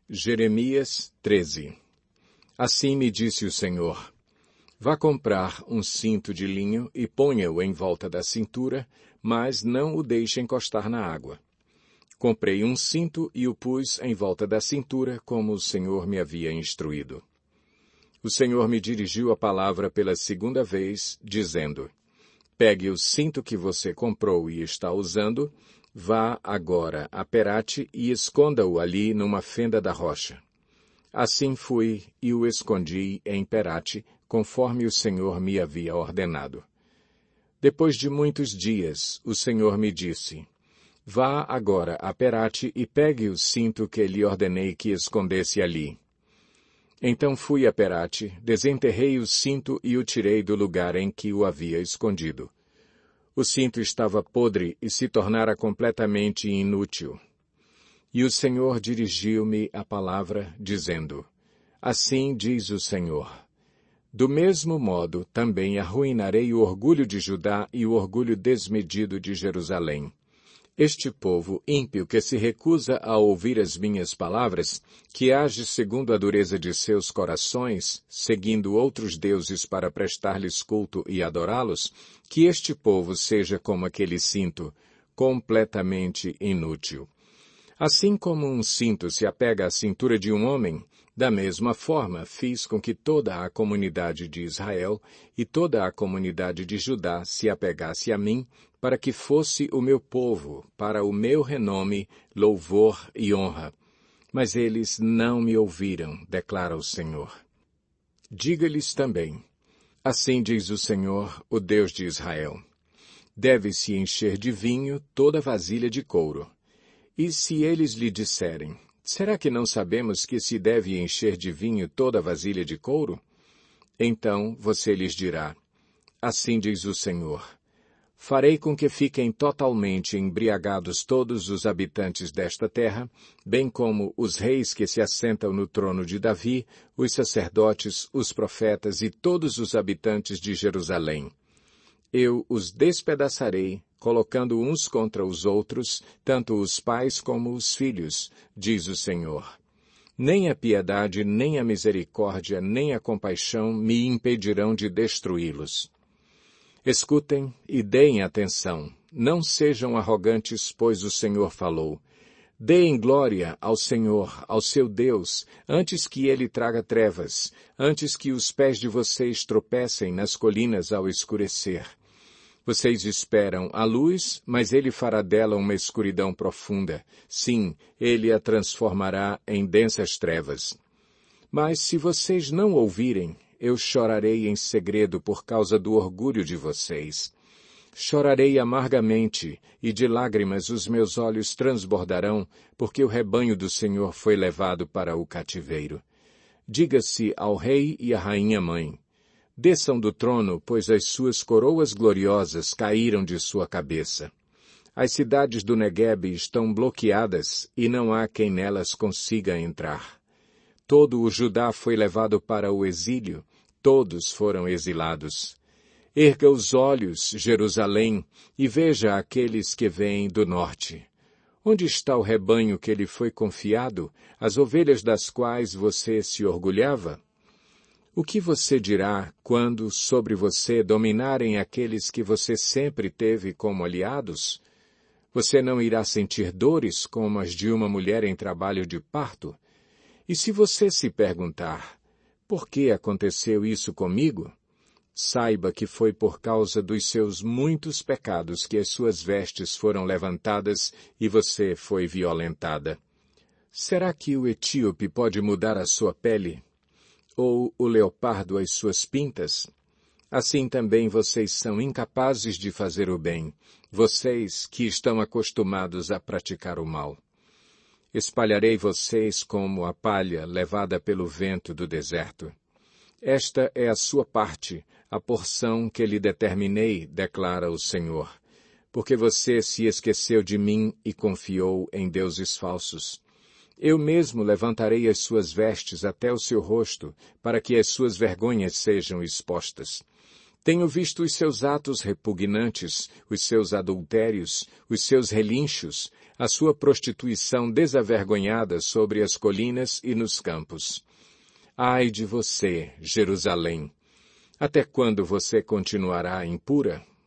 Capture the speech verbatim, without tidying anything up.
Jeremias treze. Assim me disse o Senhor: vá comprar um cinto de linho e ponha-o em volta da cintura, mas não o deixe encostar na água. Comprei um cinto e o pus em volta da cintura, como o Senhor me havia instruído. O Senhor me dirigiu a palavra pela segunda vez, dizendo: pegue o cinto que você comprou e está usando, vá agora a Perate e esconda-o ali numa fenda da rocha. Assim fui e o escondi em Perate, conforme o Senhor me havia ordenado. Depois de muitos dias, o Senhor me disse: vá agora a Perate e pegue o cinto que lhe ordenei que escondesse ali. Então fui a Perate, desenterrei o cinto e o tirei do lugar em que o havia escondido. O cinto estava podre e se tornara completamente inútil. E o Senhor dirigiu-me a palavra, dizendo: assim diz o Senhor: do mesmo modo também arruinarei o orgulho de Judá e o orgulho desmedido de Jerusalém. Este povo ímpio que se recusa a ouvir as minhas palavras, que age segundo a dureza de seus corações, seguindo outros deuses para prestar-lhes culto e adorá-los, que este povo seja como aquele cinto, completamente inútil. Assim como um cinto se apega à cintura de um homem, da mesma forma fiz com que toda a comunidade de Israel e toda a comunidade de Judá se apegasse a mim, para que fosse o meu povo, para o meu renome, louvor e honra. Mas eles não me ouviram, declara o Senhor. Diga-lhes também: assim diz o Senhor, o Deus de Israel: deve-se encher de vinho toda vasilha de couro. E se eles lhe disserem: será que não sabemos que se deve encher de vinho toda vasilha de couro? Então você lhes dirá: assim diz o Senhor: farei com que fiquem totalmente embriagados todos os habitantes desta terra, bem como os reis que se assentam no trono de Davi, os sacerdotes, os profetas e todos os habitantes de Jerusalém. Eu os despedaçarei, colocando uns contra os outros, tanto os pais como os filhos, diz o Senhor. Nem a piedade, nem a misericórdia, nem a compaixão me impedirão de destruí-los. Escutem e deem atenção. Não sejam arrogantes, pois o Senhor falou. Deem glória ao Senhor, ao seu Deus, antes que ele traga trevas, antes que os pés de vocês tropecem nas colinas ao escurecer. Vocês esperam a luz, mas ele fará dela uma escuridão profunda. Sim, ele a transformará em densas trevas. Mas se vocês não ouvirem, eu chorarei em segredo por causa do orgulho de vocês. Chorarei amargamente, e de lágrimas os meus olhos transbordarão, porque o rebanho do Senhor foi levado para o cativeiro. Diga-se ao rei e à rainha mãe: desçam do trono, pois as suas coroas gloriosas caíram de sua cabeça. As cidades do Neguebe estão bloqueadas, e não há quem nelas consiga entrar. Todo o Judá foi levado para o exílio, todos foram exilados. Erga os olhos, Jerusalém, e veja aqueles que vêm do norte. Onde está o rebanho que lhe foi confiado, as ovelhas das quais você se orgulhava? O que você dirá quando sobre você dominarem aqueles que você sempre teve como aliados? Você não irá sentir dores como as de uma mulher em trabalho de parto? E se você se perguntar: por que aconteceu isso comigo? Saiba que foi por causa dos seus muitos pecados que as suas vestes foram levantadas e você foi violentada. Será que o etíope pode mudar a sua pele? Ou o leopardo as suas pintas? Assim também vocês são incapazes de fazer o bem, vocês que estão acostumados a praticar o mal. Espalharei vocês como a palha levada pelo vento do deserto. Esta é a sua parte, a porção que lhe determinei, declara o Senhor, porque você se esqueceu de mim e confiou em deuses falsos. Eu mesmo levantarei as suas vestes até o seu rosto, para que as suas vergonhas sejam expostas. Tenho visto os seus atos repugnantes, os seus adultérios, os seus relinchos, a sua prostituição desavergonhada sobre as colinas e nos campos. Ai de você, Jerusalém! Até quando você continuará impura?